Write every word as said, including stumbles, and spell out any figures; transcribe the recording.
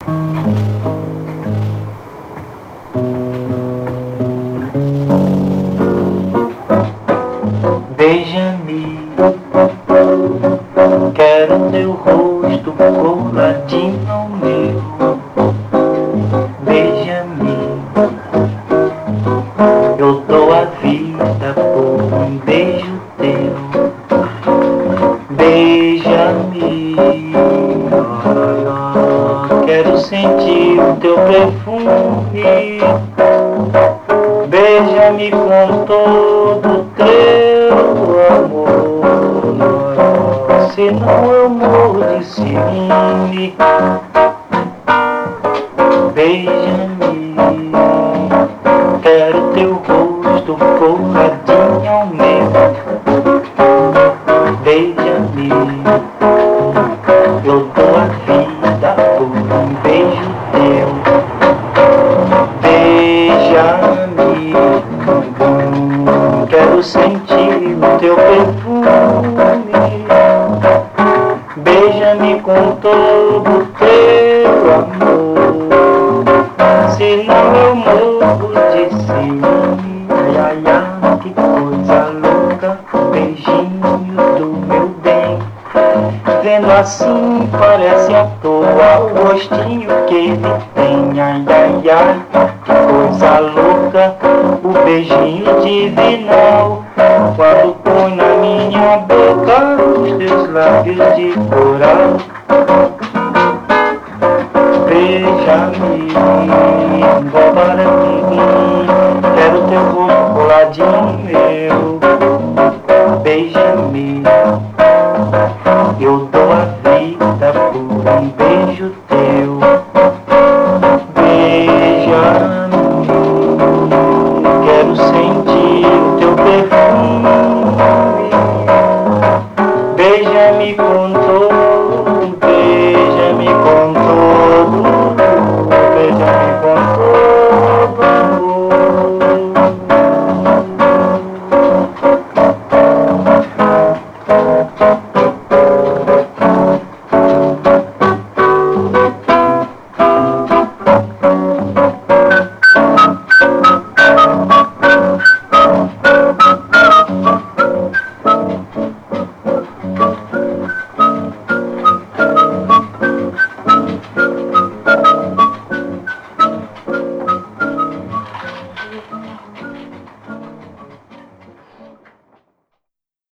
Beija-me, quero teu rosto coladinho ao meu. Beija-me, eu dou a vida por um beijo teu. Beija-me, quero sentir o teu perfume. Beija-me com todo o teu amor, senão eu morro de ciúme. Beija-me, quero teu rosto coladinho ao meu. Beija-me, eu dou a vida por um beijo teu. Beija-me, quero sentir o teu perfume. Beija-me com todo o teu amor, senão eu morro de ciúme. Ai, ai, ai, que coisa louca, beijinho do meu bem. Vendo assim parece à toa o rostinho que ele tem. Ai, ai, ai, que coisa louca, o beijinho divinal, quando põe na minha boca os teus lábios de coral. Beija-me, embora, quero teu rosto coladinho meu.